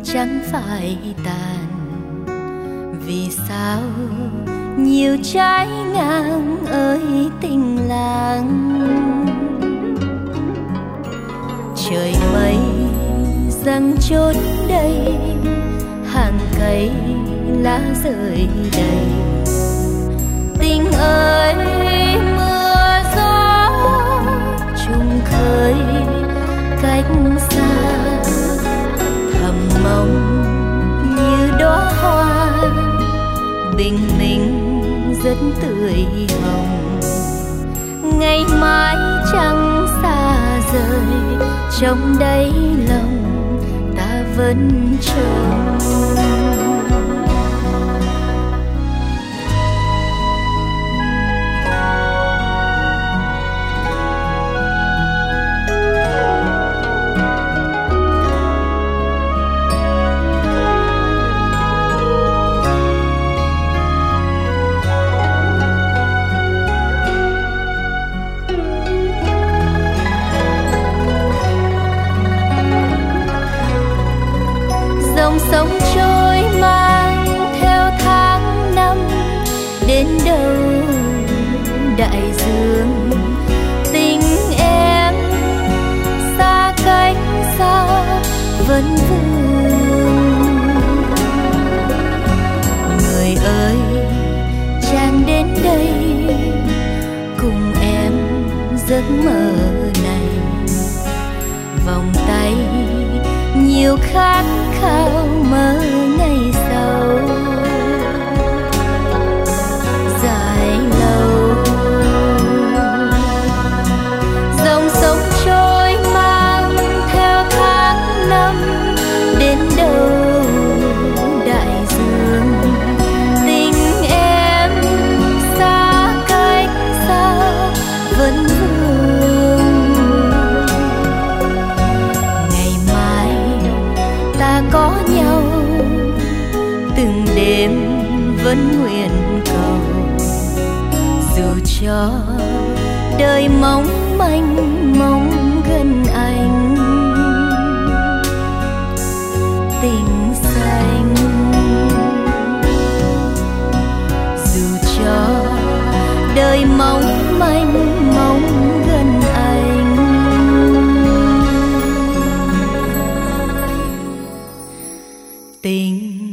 chẳng phải tàn. Vì sao nhiều trái ngang ơi tình làng. Trời mây giăng chốt đây, hàng cây lá rơi đầy. Tình ơi mưa gió trùng khơi cách xa, thầm mong như đóa hoa bình minh rất tươi hồng. Ngày mai chẳng xa rời, trong đáy lòng ta vẫn trông. Dòng sông trôi mang theo tháng năm, đến đâu đại dương. Tình em xa cách xa vẫn vương. Người ơi chàng đến đây cùng em giấc mơ này. Vòng tay nhiều khát khao mơ ngày sau, dài lâu. Dòng sông trôi mang theo tháng năm, đến đâu đại dương. Tình em xa cách xa vẫn vương. Ngày mai ta có nhau, từng đêm vẫn nguyện cầu. Dù cho đời mong manh mong gần anh, tình xanh. Dù cho đời mong manh mong gần anh, tình